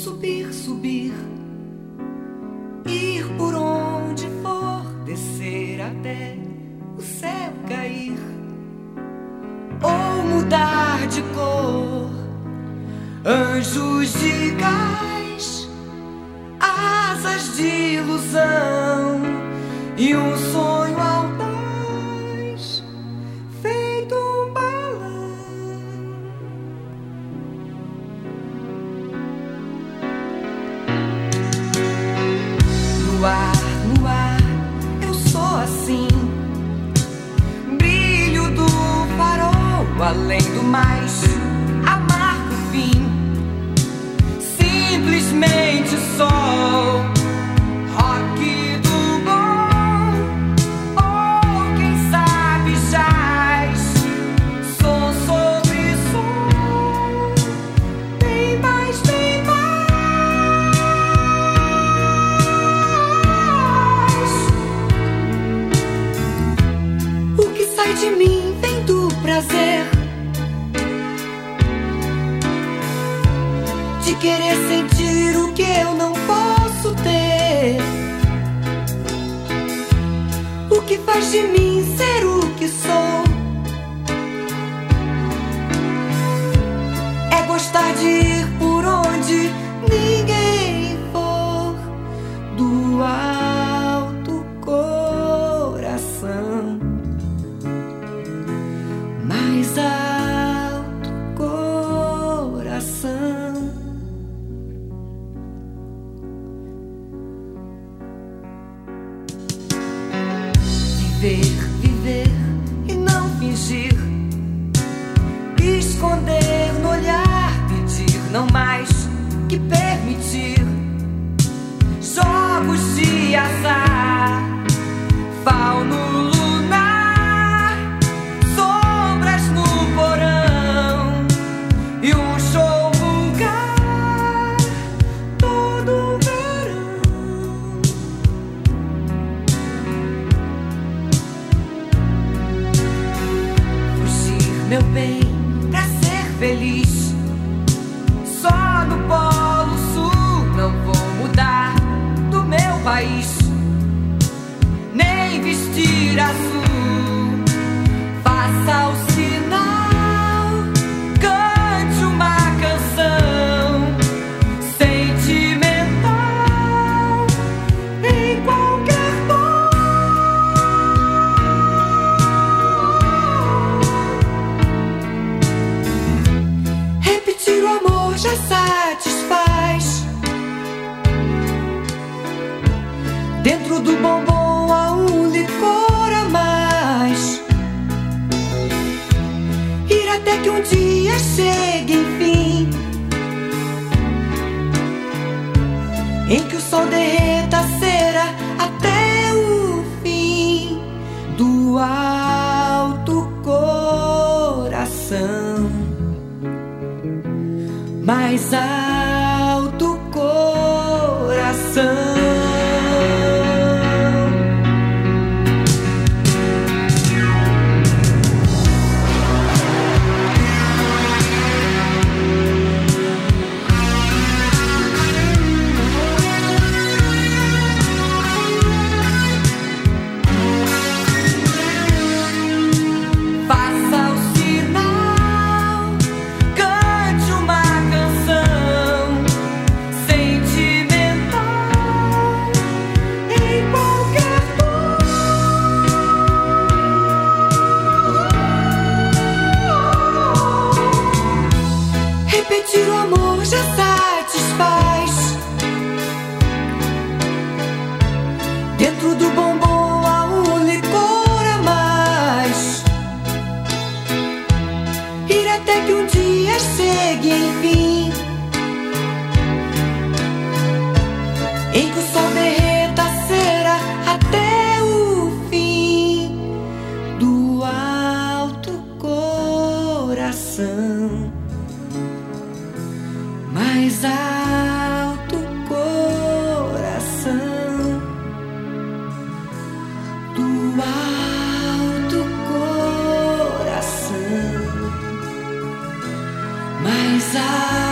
subir, subir, ir por onde for, descer até o céu cair, ou mudar de cor, anjos de gás, asas de ilusão e um sonho audaz, feito um balão. No ar, eu sou assim, brilho do farol, além do mais, amargo fim, simplesmente sol, rock do bom, ou quem sabe jazz, som sobre som, bem mais, bem mais. O que sai de mim vem do prazer de querer sentir o que eu não posso ter. O que faz de mim ser o que sou é gostar de ir por onde ninguém for, do alto coração, mais alto coração. Viver, viver e não fingir, esconder no olhar, pedir não mais que permitir. Jogos de azar, fauno lunar, sombras no porão e um show vulgar todo verão. Meu bem, pra ser feliz, só no Polo Sul não vou mudar do meu país, nem vestir azul. Faça o sinal, cante uma canção sentimental em qualquer tom. Repetir o amor já satisfaz. Dentro do bombom há um licor a mais. Ir até que um dia chegue, enfim, em que o sol derreta a cera até o fim, do alto coração, mais alto coração. Faça o sinal, cante uma canção sentimental em qualquer tom. Repetir o amor já satisfaz. Dentro do bombom há um licor a mais. Ir até que um dia chegue, enfim, em que o sol derreta a cera até o fim, do alto coração, mais alto coração, do alto coração, mais alto.